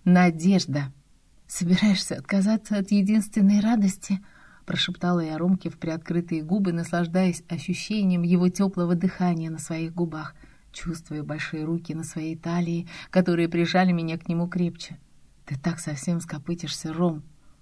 Надежда. «Собираешься отказаться от единственной радости?» Прошептала я Ромке в приоткрытые губы, наслаждаясь ощущением его теплого дыхания на своих губах, чувствуя большие руки на своей талии, которые прижали меня к нему крепче. «Ты так совсем скопытишься, Ром!»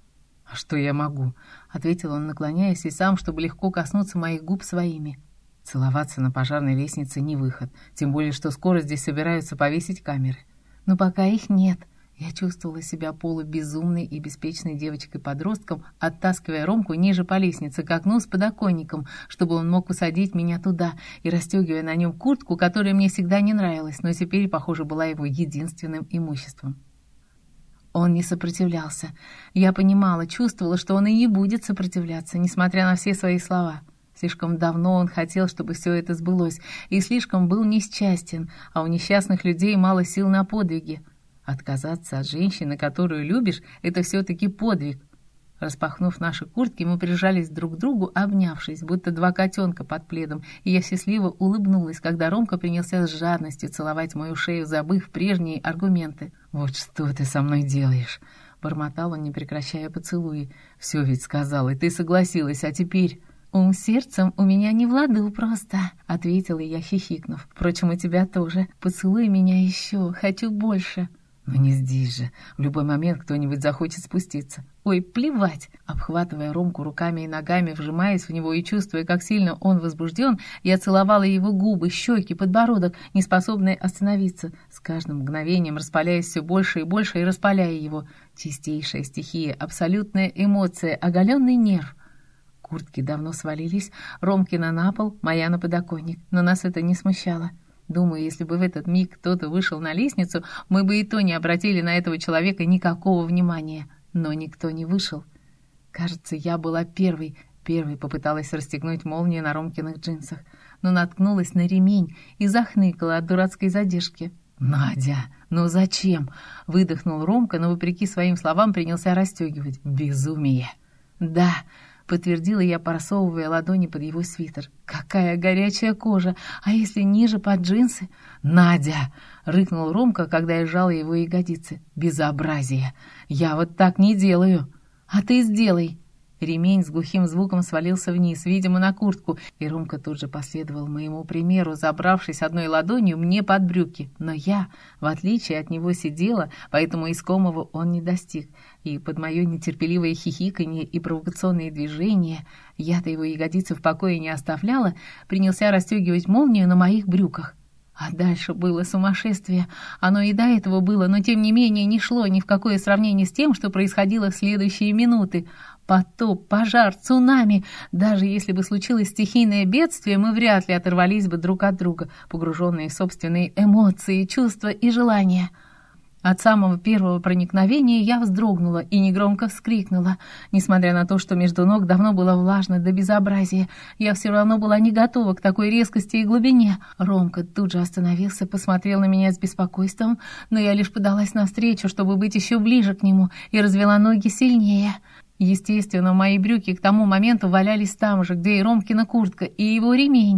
«А что я могу?» — ответил он, наклоняясь и сам, чтобы легко коснуться моих губ своими. «Целоваться на пожарной лестнице не выход, тем более, что скоро здесь собираются повесить камеры. Но пока их нет». Я чувствовала себя полубезумной и беспечной девочкой-подростком, оттаскивая Ромку ниже по лестнице к окну с подоконником, чтобы он мог усадить меня туда, и расстегивая на нем куртку, которая мне всегда не нравилась, но теперь, похоже, была его единственным имуществом. Он не сопротивлялся. Я понимала, чувствовала, что он и не будет сопротивляться, несмотря на все свои слова. Слишком давно он хотел, чтобы все это сбылось, и слишком был несчастен, а у несчастных людей мало сил на подвиги. Отказаться от женщины, которую любишь, это все-таки подвиг. Распахнув наши куртки, мы прижались друг к другу, обнявшись, будто два котенка под пледом, и я счастливо улыбнулась, когда Ромка принялся с жадностью целовать мою шею, забыв прежние аргументы. «Вот что ты со мной делаешь?» — бормотал он, не прекращая поцелуи. «Все ведь сказал, и ты согласилась, а теперь...» «Ум сердцем у меня не в ладу просто», — ответила я, хихикнув. «Впрочем, у тебя тоже. Поцелуй меня еще, хочу больше». «Но не здесь же. В любой момент кто-нибудь захочет спуститься». «Ой, плевать!» Обхватывая Ромку руками и ногами, вжимаясь в него и чувствуя, как сильно он возбужден, я целовала его губы, щеки, подбородок, не способная остановиться, с каждым мгновением распаляясь все больше и больше и распаляя его. Чистейшая стихия, абсолютная эмоция, оголенный нерв. Куртки давно свалились, Ромкина на пол, моя на подоконник, но нас это не смущало. Думаю, если бы в этот миг кто-то вышел на лестницу, мы бы и то не обратили на этого человека никакого внимания. Но никто не вышел. Кажется, я была первой попыталась расстегнуть молнию на Ромкиных джинсах, но наткнулась на ремень и захныкала от дурацкой задержки. «Надя, ну зачем?» — выдохнул Ромка, но, вопреки своим словам, принялся расстегивать. «Безумие!» «Да», — подтвердила я, просовывая ладони под его свитер. «Какая горячая кожа! А если ниже, под джинсы?» «Надя!» — рыкнул Ромка, когда я сжала его ягодицы. «Безобразие! Я вот так не делаю!» «А ты сделай!» Ремень с глухим звуком свалился вниз, видимо, на куртку, и Ромка тут же последовал моему примеру, забравшись одной ладонью мне под брюки. Но я, в отличие от него, сидела, поэтому искомого он не достиг. И под мое нетерпеливое хихиканье и провокационные движения, я-то его ягодицы в покое не оставляла, принялся расстегивать молнию на моих брюках. А дальше было сумасшествие. Оно и до этого было, но тем не менее не шло ни в какое сравнение с тем, что происходило в следующие минуты. Потоп, пожар, цунами. Даже если бы случилось стихийное бедствие, мы вряд ли оторвались бы друг от друга, погруженные в собственные эмоции, чувства и желания. От самого первого проникновения я вздрогнула и негромко вскрикнула. Несмотря на то, что между ног давно было влажно до безобразия, я все равно была не готова к такой резкости и глубине. Ромка тут же остановился, посмотрел на меня с беспокойством, но я лишь подалась навстречу, чтобы быть еще ближе к нему, и развела ноги сильнее. Естественно, мои брюки к тому моменту валялись там же, где и Ромкина куртка, и его ремень.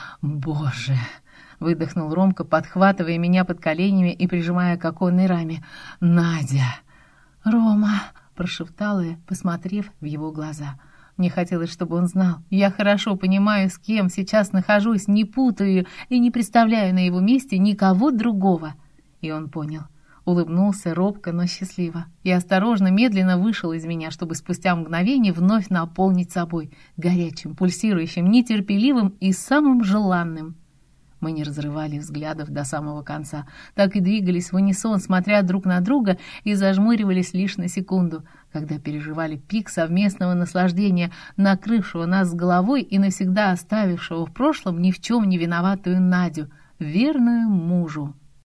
«Боже!» — выдохнул Ромка, подхватывая меня под коленями и прижимая к оконной раме. «Надя!» «Рома!» — прошептала я, посмотрев в его глаза. Мне хотелось, чтобы он знал. Я хорошо понимаю, с кем сейчас нахожусь, не путаю и не представляю на его месте никого другого. И он понял. Улыбнулся робко, но счастливо. И осторожно, медленно вышел из меня, чтобы спустя мгновение вновь наполнить собой. Горячим, пульсирующим, нетерпеливым и самым желанным. Мы не разрывали взглядов до самого конца, так и двигались в унисон, смотря друг на друга, и зажмуривались лишь на секунду, когда переживали пик совместного наслаждения, накрывшего нас с головой и навсегда оставившего в прошлом ни в чем не виноватую Надю, верную мужу.